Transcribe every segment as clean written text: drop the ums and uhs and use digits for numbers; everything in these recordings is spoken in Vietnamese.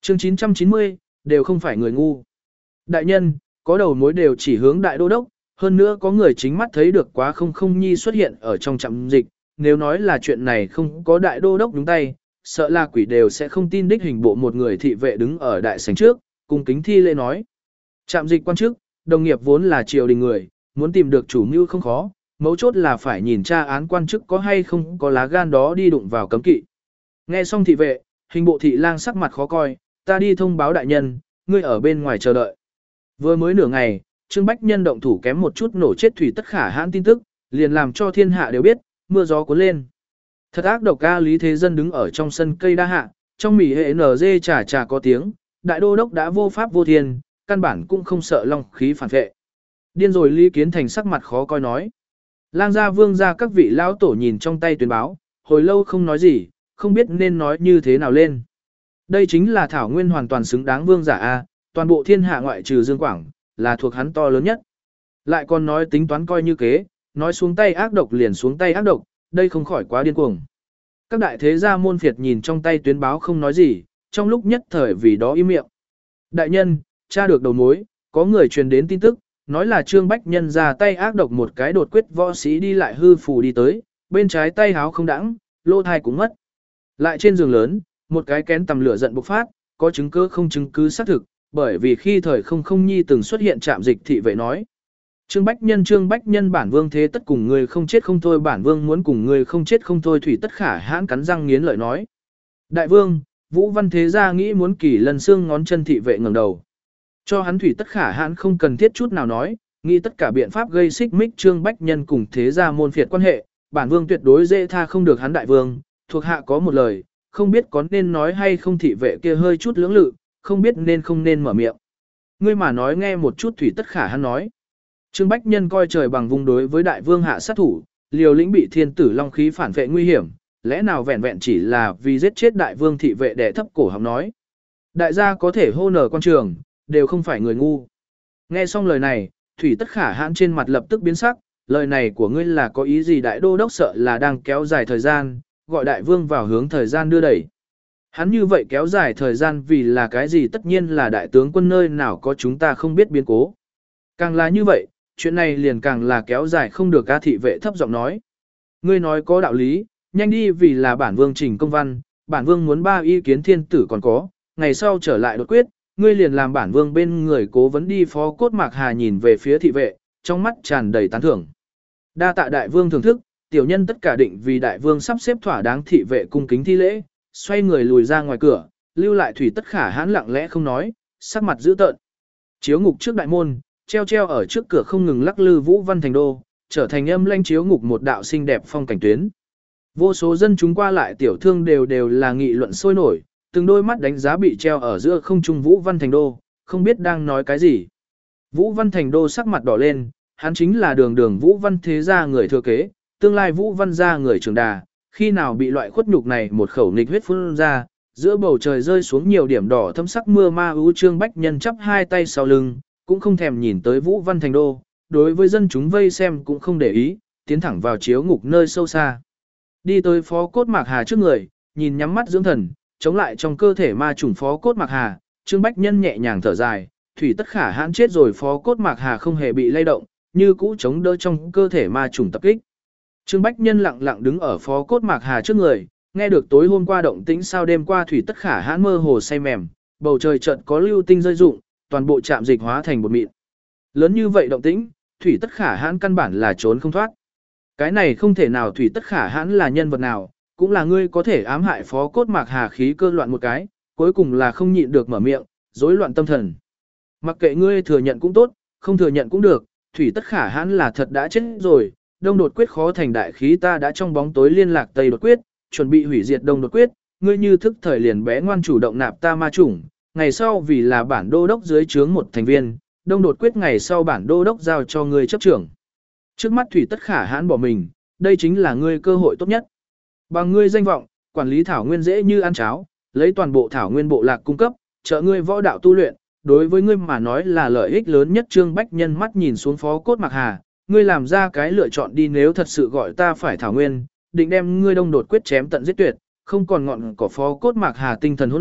Chương 990, đều không phải người ngu. Đại nhân, có đầu mối đều chỉ hướng đại đô đốc, hơn nữa có người chính mắt thấy được quá không nhi xuất hiện ở trong trạm dịch, nếu nói là chuyện này không có đại đô đốc đúng tay, sợ là quỷ đều sẽ không tin đích hình bộ một người thị vệ đứng ở đại sảnh trước, cung kính thi lễ nói. Trạm dịch quan chức, đồng nghiệp vốn là triều đình người, muốn tìm được chủ mưu không khó, mấu chốt là phải nhìn tra án quan chức có hay không có lá gan đó đi đụng vào cấm kỵ. Nghe xong thị vệ, hình bộ thị lang sắc mặt khó coi, ta đi thông báo đại nhân, ngươi ở bên ngoài chờ đợi. Vừa mới nửa ngày, Trương Bách Nhân động thủ kém một chút nổ chết thủy tất khả hãn tin tức, liền làm cho thiên hạ đều biết, mưa gió cuốn lên. Thật ác độc ca Lý Thế Dân đứng ở trong sân cây đa hạ, trong mỉ hệ NG trà có tiếng, đại đô đốc đã vô pháp vô thiên, căn bản cũng không sợ long khí phản vệ. Điên rồi Lý Kiến Thành sắc mặt khó coi nói. Lang gia vương gia các vị lão tổ nhìn trong tay tuyên báo, hồi lâu không nói gì, không biết nên nói như thế nào lên. Đây chính là Thảo Nguyên hoàn toàn xứng đáng vương giả A, toàn bộ thiên hạ ngoại trừ Dương Quảng, là thuộc hắn to lớn nhất. Lại còn nói tính toán coi như kế, nói xuống tay ác độc liền xuống tay ác độc, đây không khỏi quá điên cuồng. Các đại thế gia môn phiệt nhìn trong tay tuyến báo không nói gì, trong lúc nhất thời vì đó im miệng. Đại nhân, tra được đầu mối, có người truyền đến tin tức, nói là Trương Bách Nhân ra tay ác độc một cái đột quyết võ sĩ đi lại hư phù đi tới, bên trái tay háo không đãng, lô thai cũng mất. Lại trên giường lớn, một cái kén tầm lửa giận bộc phát, có chứng cứ không chứng cứ xác thực, bởi vì khi thời không nhi từng xuất hiện trạm dịch thị vệ nói. Trương Bách Nhân bản vương thế tất cùng người không chết không thôi, bản vương muốn cùng người không chết không thôi, thủy tất khả hãn cắn răng nghiến lợi nói. Đại vương, Vũ Văn Thế gia nghĩ muốn Kỳ Lân xương ngón chân, thị vệ ngẩng đầu. Cho hắn thủy tất khả hãn không cần thiết chút nào nói, nghĩ tất cả biện pháp gây xích mích Trương Bách Nhân cùng thế gia môn phiệt quan hệ, bản vương tuyệt đối dễ tha không được hắn. Đại vương, thuộc hạ có một lời, không biết có nên nói hay không, thị vệ kia hơi chút lưỡng lự, không biết nên không nên mở miệng. Ngươi mà nói nghe một chút, thủy tất khả hãn nói. Trương Bách Nhân coi trời bằng vùng đối với đại vương hạ sát thủ, liều lĩnh bị thiên tử long khí phản vệ nguy hiểm, lẽ nào vẹn vẹn chỉ là vì giết chết đại vương, thị vệ đè thấp cổ họng nói. Đại gia có thể hô nở quan trường, đều không phải người ngu. Nghe xong lời này, thủy tất khả hãn trên mặt lập tức biến sắc, lời này của ngươi là có ý gì? Đại đô đốc sợ là đang kéo dài thời gian, gọi đại vương vào hướng thời gian đưa đẩy. Hắn như vậy kéo dài thời gian vì là cái gì? Tất nhiên là đại tướng quân nơi nào có chúng ta không biết biến cố. Càng là như vậy, chuyện này liền càng là kéo dài không được. Ca thị vệ thấp giọng nói. Ngươi nói có đạo lý, nhanh đi, vì là bản vương trình công văn, bản vương muốn 3 ý kiến thiên tử còn có, ngày sau trở lại đột quyết, ngươi liền làm bản vương bên người cố vấn đi. Phó Cốt Mạc Hà nhìn về phía thị vệ, trong mắt tràn đầy tán thưởng. Đa tạ đại vương thưởng thức, tiểu nhân tất cả định vì đại vương sắp xếp thỏa đáng. Thị vệ cung kính thi lễ, xoay người lùi ra ngoài cửa, lưu lại thủy tất khả hãn lặng lẽ không nói, sắc mặt dữ tợn. Chiếu ngục trước đại môn, treo ở trước cửa không ngừng lắc lư Vũ Văn Thành Đô, trở thành âm lãnh chiếu ngục một đạo xinh đẹp phong cảnh tuyến. Vô số dân chúng qua lại tiểu thương đều là nghị luận sôi nổi, từng đôi mắt đánh giá bị treo ở giữa không trung Vũ Văn Thành Đô, không biết đang nói cái gì. Vũ Văn Thành Đô sắc mặt đỏ lên, hắn chính là đường Vũ Văn thế gia người thừa kế, tương lai Vũ Văn gia người trưởng đà, khi nào bị loại khuất nhục này một khẩu nghịch huyết phun ra, giữa bầu trời rơi xuống nhiều điểm đỏ thâm sắc mưa ma ưu. Trương Bách Nhân chắp hai tay sau lưng, cũng không thèm nhìn tới Vũ Văn Thành Đô, đối với dân chúng vây xem cũng không để ý, tiến thẳng vào chiếu ngục nơi sâu xa. Đi tới Phó Cốt Mạc Hà trước người, nhìn nhắm mắt dưỡng thần, chống lại trong cơ thể ma trùng Phó Cốt Mạc Hà, Trương Bách Nhân nhẹ nhàng thở dài, thủy tất khả hãn chết rồi. Phó Cốt Mạc Hà không hề bị lay động, như cũ chống đỡ trong cơ thể ma trùng tập kích. Trương Bách Nhân lặng lặng đứng ở Phó Cốt Mạc Hà trước người, nghe được tối hôm qua động tĩnh sao đêm qua thủy tất khả hãn mơ hồ say mềm, bầu trời chợt có lưu tinh rơi rụng, toàn bộ trạm dịch hóa thành bột mịn. Lớn như vậy động tĩnh, thủy tất khả hãn căn bản là trốn không thoát. Cái này không thể nào, thủy tất khả hãn là nhân vật nào, cũng là ngươi có thể ám hại Phó Cốt Mạc Hà khí cơ loạn một cái, cuối cùng là không nhịn được mở miệng, rối loạn tâm thần. Mặc kệ ngươi thừa nhận cũng tốt, không thừa nhận cũng được, thủy tất khả hãn là thật đã chết rồi. Đông đột quyết khó thành đại khí, ta đã trong bóng tối liên lạc Tây đột quyết, chuẩn bị hủy diệt Đông đột quyết, ngươi như thức thời liền bé ngoan chủ động nạp ta ma chủng, ngày sau vì là bản đô đốc dưới trướng một thành viên, Đông đột quyết ngày sau bản đô đốc giao cho ngươi chấp trưởng. Trước mắt thủy tất khả hãn bỏ mình, đây chính là ngươi cơ hội tốt nhất. Bằng ngươi danh vọng, quản lý thảo nguyên dễ như ăn cháo, lấy toàn bộ thảo nguyên bộ lạc cung cấp, trợ ngươi võ đạo tu luyện, đối với ngươi mà nói là lợi ích lớn nhất. Trương Bách Nhân mắt nhìn xuống Phó Cốt Mạc Hà, ngươi làm ra cái lựa chọn đi, nếu thật sự gọi ta phải thảo nguyên, định đem ngươi Đông đột quyết chém tận giết tuyệt, không còn ngọn cỏ. Phó Cốt Mạc Hà tinh thần hỗn loạn,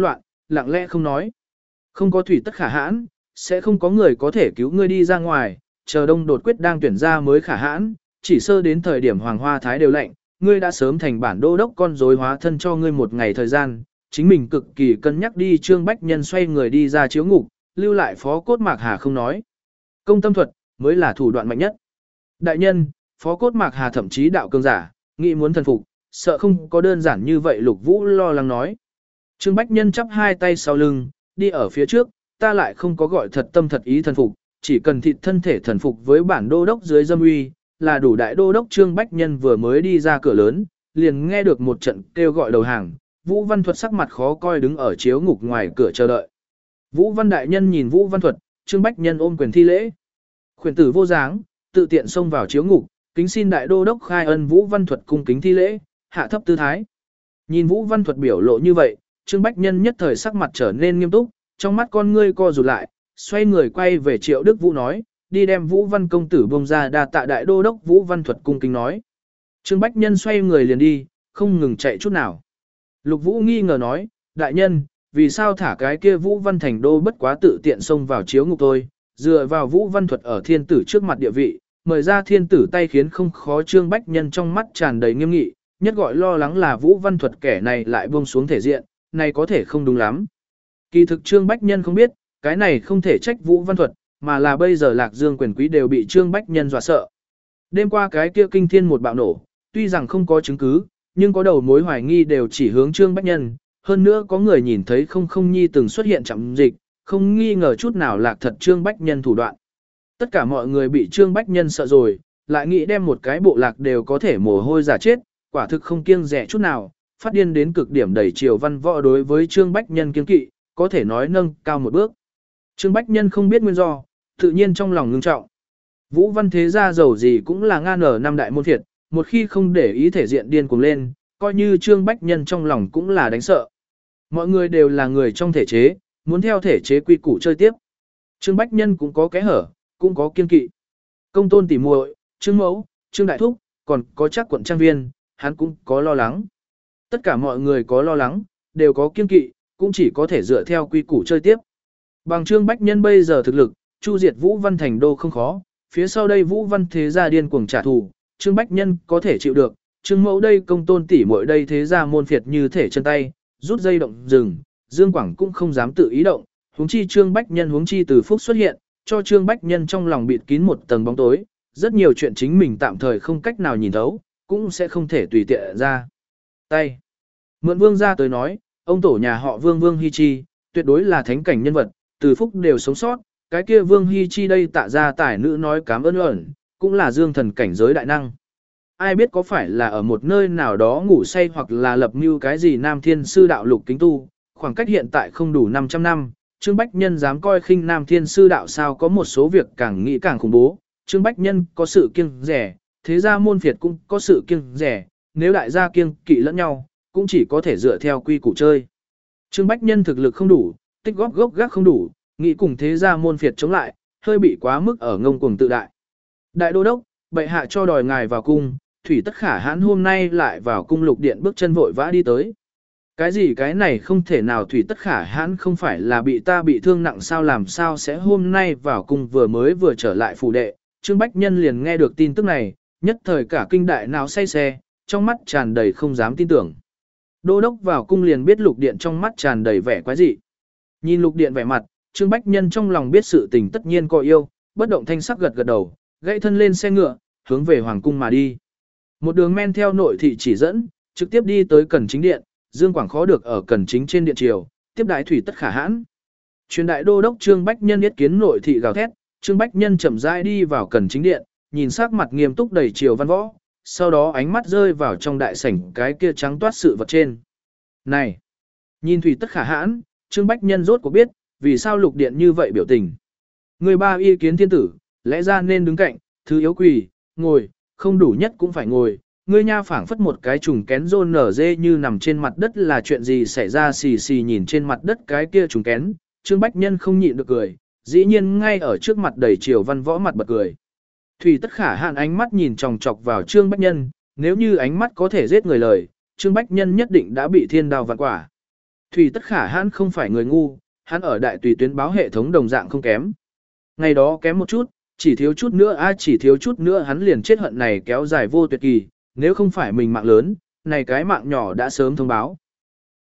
lặng lẽ không nói. Không có thủy tất khả hãn, sẽ không có người có thể cứu ngươi đi ra ngoài, chờ đông đột quyết đang tuyển ra mới khả hãn, chỉ sơ đến thời điểm hoàng hoa thái đều lệnh, ngươi đã sớm thành bản đô đốc con rối hóa thân cho ngươi một ngày thời gian, chính mình cực kỳ cân nhắc đi. Trương Bách Nhân xoay người đi ra chiếu ngục, lưu lại Phó Cốt Mạc Hà không nói. Công tâm thuật mới là thủ đoạn mạnh nhất. Đại nhân, Phó Cốt Mạc Hà thậm chí đạo cường giả, nghĩ muốn thần phục, sợ không có đơn giản như vậy. Lục Vũ lo lắng nói. Trương Bách Nhân chắp hai tay sau lưng, đi ở phía trước, ta lại không có gọi thật tâm thật ý thần phục, chỉ cần thịt thân thể thần phục với bản đô đốc dưới dâm uy, là đủ. Đại đô đốc Trương Bách Nhân vừa mới đi ra cửa lớn, liền nghe được một trận kêu gọi đầu hàng. Vũ Văn Thuật sắc mặt khó coi đứng ở chiếu ngục ngoài cửa chờ đợi. Vũ Văn đại nhân nhìn Vũ Văn Thuật, Trương Bách Nhân ôm quyền thi lễ. Khuyển tử vô dáng, tự tiện xông vào chiếu ngục, kính xin đại đô đốc khai ân. Vũ Văn Thuật cung kính thi lễ, hạ thấp tư thái. Nhìn Vũ Văn Thuật biểu lộ như vậy, Trương Bách Nhân nhất thời sắc mặt trở nên nghiêm túc, trong mắt con ngươi co rụt lại, xoay người quay về Triệu Đức Vũ nói, đi đem Vũ Văn công tử bông ra. Đa tạ đại đô đốc. Vũ Văn Thuật cung kính nói. Trương Bách Nhân xoay người liền đi, không ngừng chạy chút nào. Lục Vũ nghi ngờ nói, đại nhân, vì sao thả cái kia Vũ Văn Thành Đô bất quá tự tiện xông vào chiếu ngục tôi, dựa vào Vũ Văn Thuật ở thiên tử trước mặt địa vị, mời ra thiên tử tay khiến không khó. Trương Bách Nhân trong mắt tràn đầy nghiêm nghị, nhất gọi lo lắng là Vũ Văn Thuật kẻ này lại buông xuống thể diện, này có thể không đúng lắm. Kỳ thực Trương Bách Nhân không biết, cái này không thể trách Vũ Văn Thuật, mà là bây giờ Lạc Dương quyền quý đều bị Trương Bách Nhân dọa sợ. Đêm qua cái kia kinh thiên một bạo nổ, tuy rằng không có chứng cứ, nhưng có đầu mối hoài nghi đều chỉ hướng Trương Bách Nhân, hơn nữa có người nhìn thấy không nhi từng xuất hiện trạm dịch, không nghi ngờ chút nào Lạc thật Trương Bách Nhân thủ đoạn. Tất cả mọi người bị Trương Bách Nhân sợ rồi, lại nghĩ đem một cái bộ lạc đều có thể mồ hôi giả chết, quả thực không kiêng dè chút nào, phát điên đến cực điểm. Đẩy Triều Văn Võ đối với Trương Bách Nhân kiêng kỵ, có thể nói nâng cao một bước. Trương Bách Nhân không biết nguyên do, tự nhiên trong lòng ngưng trọng. Vũ Văn thế gia giàu gì cũng là ngang ở năm đại môn phiệt, một khi không để ý thể diện điên cuồng lên, coi như Trương Bách Nhân trong lòng cũng là đánh sợ. Mọi người đều là người trong thể chế, muốn theo thể chế quy củ chơi tiếp. Trương Bách Nhân cũng có kẽ hở, cũng có kiên kỵ. Công tôn tỉ muội, Trương Mẫu, Trương Đại Thúc, còn có chắc quận trang viên, hắn cũng có lo lắng. Tất cả mọi người có lo lắng, đều có kiên kỵ, cũng chỉ có thể dựa theo quy củ chơi tiếp. Bằng Trương Bách Nhân bây giờ thực lực, chu diệt Vũ Văn Thành Đô không khó, phía sau đây Vũ Văn thế gia điên cuồng trả thù, Trương Bách Nhân có thể chịu được, Trương Mẫu đây công tôn tỷ muội đây thế gia môn phiệt như thể chân tay, rút dây động rừng, Dương Quảng cũng không dám tự ý động, huống chi Trương Bách Nhân huống chi Từ Phúc xuất hiện, cho Trương Bách Nhân trong lòng bịt kín một tầng bóng tối, rất nhiều chuyện chính mình tạm thời không cách nào nhìn thấu, cũng sẽ không thể tùy tiện ra tay. Mượn Vương gia tới nói, ông tổ nhà họ Vương Vương Hi Chi, tuyệt đối là thánh cảnh nhân vật, Từ Phúc đều sống sót, cái kia Vương Hi Chi đây tạ ra tài nữ nói cám ơn ẩn, cũng là dương thần cảnh giới đại năng. Ai biết có phải là ở một nơi nào đó ngủ say hoặc là lập mưu cái gì Nam Thiên Sư đạo lục kính tu, khoảng cách hiện tại không đủ 500 năm, Trương Bách Nhân dám coi khinh Nam Thiên Sư đạo sao? Có một số việc càng nghĩ càng khủng bố, Trương Bách Nhân có sự kiêng rẻ, thế gia môn phiệt cũng có sự kiêng rẻ, nếu đại gia kiêng kỵ lẫn nhau, cũng chỉ có thể dựa theo quy củ chơi. Trương Bách Nhân thực lực không đủ, tích góp gốc gác không đủ, nghĩ cùng thế gia môn phiệt chống lại, hơi bị quá mức ở ngông cuồng tự đại. Đại đô đốc, bệ hạ cho đòi ngài vào cung, Thủy Tất Khả Hãn hôm nay lại vào cung Lục Điện bước chân vội vã đi tới. Cái gì cái này không thể nào, Thủy Tất Khả Hãn không phải là bị ta bị thương nặng sao, làm sao sẽ hôm nay vào cung? Vừa trở lại phủ đệ, Trương Bách Nhân liền nghe được tin tức này, nhất thời cả kinh đại não say xe, trong mắt tràn đầy không dám tin tưởng. Đô đốc vào cung liền biết Lục Điện trong mắt tràn đầy vẻ quái dị. Nhìn Lục Điện vẻ mặt, Trương Bách Nhân trong lòng biết sự tình tất nhiên có yêu, bất động thanh sắc gật gật đầu, gãy thân lên xe ngựa, hướng về hoàng cung mà đi. Một đường men theo nội thị chỉ dẫn, trực tiếp đi tới Cẩn Chính điện, Dương Quảng khó được ở Cẩn Chính trên điện triều, tiếp đại Thủy Tất Khả Hãn. Truyền đại đô đốc Trương Bách Nhân yết kiến nội thị gào thét, Trương Bách Nhân chậm rãi đi vào Cẩn Chính điện, nhìn sắc mặt nghiêm túc đầy triều văn võ, sau đó ánh mắt rơi vào trong đại sảnh cái kia trắng toát sự vật trên. Này, nhìn Thủy Tất Khả Hãn, Trương Bách Nhân rốt cuộc biết, vì sao Lục Điện như vậy biểu tình. Người ba y kiến thiên tử, lẽ ra nên đứng cạnh, thứ yếu quỳ, ngồi, không đủ nhất cũng phải ngồi. Ngươi nha phảng phất một cái trùng kén rôn nở dê như nằm trên mặt đất, là chuyện gì xảy ra? Xì xì nhìn trên mặt đất cái kia trùng kén, Trương Bách Nhân không nhịn được cười, dĩ nhiên ngay ở trước mặt đầy triều văn võ mặt bật cười. Thủy Tất Khả Hãn ánh mắt nhìn chòng chọc vào Trương Bách Nhân, nếu như ánh mắt có thể giết người lời, Trương Bách Nhân nhất định đã bị thiên đao vạn quả. Thủy Tất Khả hắn không phải người ngu, hắn ở đại tùy tuyến báo hệ thống đồng dạng không kém. Ngày đó kém một chút, chỉ thiếu chút nữa chỉ thiếu chút nữa hắn liền chết hận này kéo dài vô tuyệt kỳ, nếu không phải mình mạng lớn, này cái mạng nhỏ đã sớm thông báo.